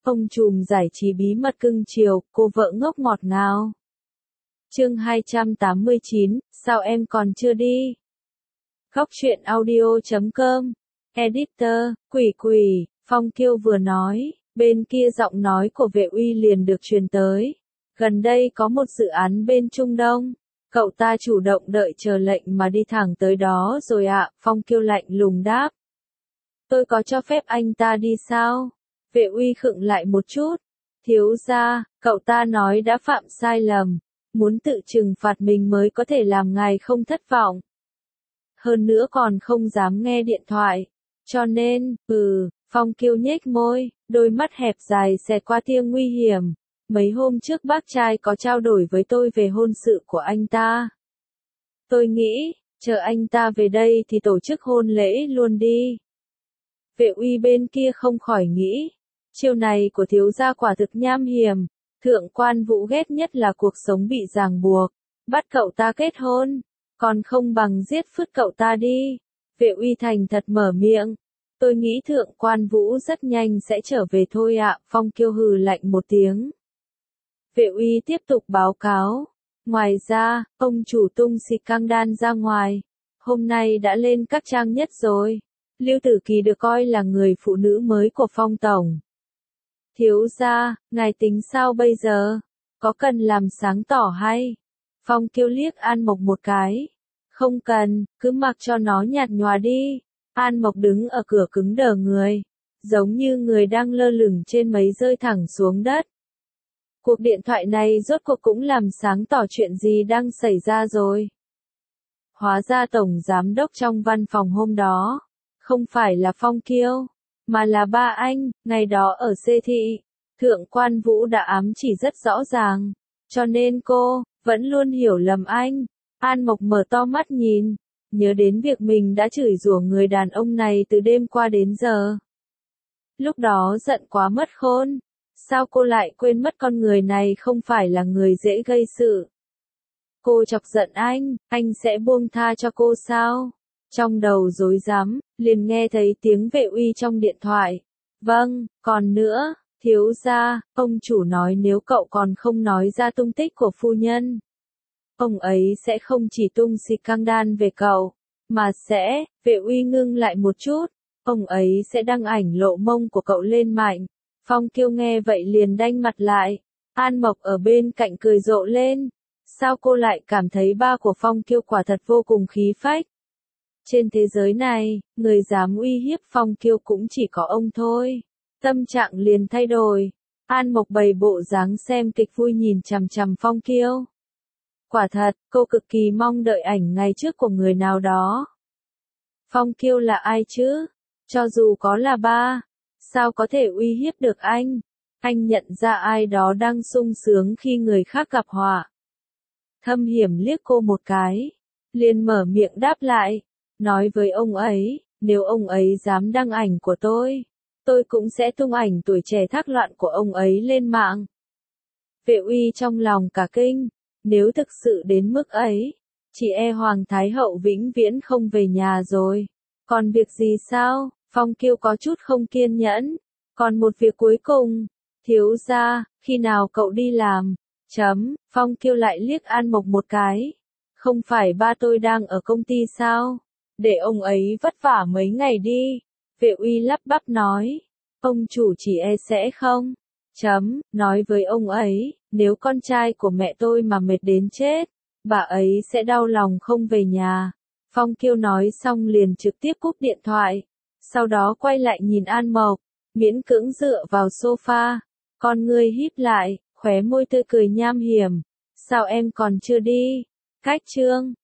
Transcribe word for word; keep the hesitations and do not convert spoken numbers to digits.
Ông trùm giải trí bí mật cưng chiều, cô vợ ngốc ngọt ngào. Chương hai trăm tám mươi chín, sao em còn chưa đi? Góc truyện audio chấm com. Editor, Quỷ Quỷ, Phong Kiêu vừa nói, bên kia giọng nói của Vệ Uy liền được truyền tới. Gần đây có một dự án bên Trung Đông. Cậu ta chủ động đợi chờ lệnh mà đi thẳng tới đó rồi ạ, à, Phong Kiêu lạnh lùng đáp. Tôi có cho phép anh ta đi sao? Vệ Uy khựng lại một chút. Thiếu gia, cậu ta nói đã phạm sai lầm, muốn tự trừng phạt mình mới có thể làm ngài không thất vọng. Hơn nữa còn không dám nghe điện thoại. Cho nên, ừ, Phong Kiêu nhếch môi, đôi mắt hẹp dài xẹt qua tia nguy hiểm. Mấy hôm trước bác trai có trao đổi với tôi về hôn sự của anh ta. Tôi nghĩ, chờ anh ta về đây thì tổ chức hôn lễ luôn đi. Vệ Uy bên kia không khỏi nghĩ, chiêu này của thiếu gia quả thực nham hiểm. Thượng quan Vũ ghét nhất là cuộc sống bị ràng buộc, bắt cậu ta kết hôn, còn không bằng giết phứt cậu ta đi. Vệ Uy thành thật mở miệng, tôi nghĩ thượng quan Vũ rất nhanh sẽ trở về thôi ạ. Phong Kiêu hừ lạnh một tiếng. Vệ Uy tiếp tục báo cáo, ngoài ra, ông chủ tung xịt căng đan ra ngoài, hôm nay đã lên các trang nhất rồi. Lưu Tử Kỳ được coi là người phụ nữ mới của Phong Tổng. Thiếu gia, ngài tính sao bây giờ? Có cần làm sáng tỏ hay? Phong Kiêu liếc An Mộc một cái. Không cần, cứ mặc cho nó nhạt nhòa đi. An Mộc đứng ở cửa cứng đờ người, giống như người đang lơ lửng trên mây rơi thẳng xuống đất. Cuộc điện thoại này rốt cuộc cũng làm sáng tỏ chuyện gì đang xảy ra rồi. Hóa ra tổng giám đốc trong văn phòng hôm đó, không phải là Phong Kiêu, mà là ba anh. Ngày đó ở xê thị, thượng quan Vũ đã ám chỉ rất rõ ràng, cho nên cô vẫn luôn hiểu lầm anh. An Mộc mở to mắt nhìn, nhớ đến việc mình đã chửi rủa người đàn ông này từ đêm qua đến giờ. Lúc đó giận quá mất khôn, sao cô lại quên mất con người này không phải là người dễ gây sự. Cô chọc giận anh, anh sẽ buông tha cho cô sao? Trong đầu rối rắm, liền nghe thấy tiếng Vệ Uy trong điện thoại. Vâng, còn nữa, thiếu gia, ông chủ nói nếu cậu còn không nói ra tung tích của phu nhân, ông ấy sẽ không chỉ tung xịt căng đan về cậu, mà sẽ, Vệ Uy ngưng lại một chút, ông ấy sẽ đăng ảnh lộ mông của cậu lên mạng. Phong Kiêu nghe vậy liền đanh mặt lại. An Mộc ở bên cạnh cười rộ lên. Sao cô lại cảm thấy ba của Phong Kiêu quả thật vô cùng khí phách? Trên thế giới này, người dám uy hiếp Phong Kiêu cũng chỉ có ông thôi. Tâm trạng liền thay đổi. An Mộc bày bộ dáng xem kịch vui nhìn chằm chằm Phong Kiêu. Quả thật, cô cực kỳ mong đợi ảnh ngày trước của người nào đó. Phong Kiêu là ai chứ? Cho dù có là ba, sao có thể uy hiếp được anh? Anh nhận ra ai đó đang sung sướng khi người khác gặp họa. Thâm hiểm liếc cô một cái, liền mở miệng đáp lại, nói với ông ấy, nếu ông ấy dám đăng ảnh của tôi, tôi cũng sẽ tung ảnh tuổi trẻ thác loạn của ông ấy lên mạng. Vệ Uy trong lòng cả kinh, nếu thực sự đến mức ấy, chỉ e Hoàng Thái Hậu vĩnh viễn không về nhà rồi. Còn việc gì sao? Phong Kiêu có chút không kiên nhẫn. Còn một việc cuối cùng, thiếu gia, khi nào cậu đi làm? Chấm, Phong Kiêu lại liếc An Mộc một cái. Không phải ba tôi đang ở công ty sao? Để ông ấy vất vả mấy ngày đi. Vệ Uy lắp bắp nói. Ông chủ chỉ e sẽ không. Chấm, nói với ông ấy, nếu con trai của mẹ tôi mà mệt đến chết, bà ấy sẽ đau lòng không về nhà. Phong Kiêu nói xong liền trực tiếp cúp điện thoại. Sau đó quay lại nhìn An Mộc, miễn cưỡng dựa vào sofa, con ngươi híp lại, khóe môi tươi cười nham hiểm. Sao em còn chưa đi? Cách chương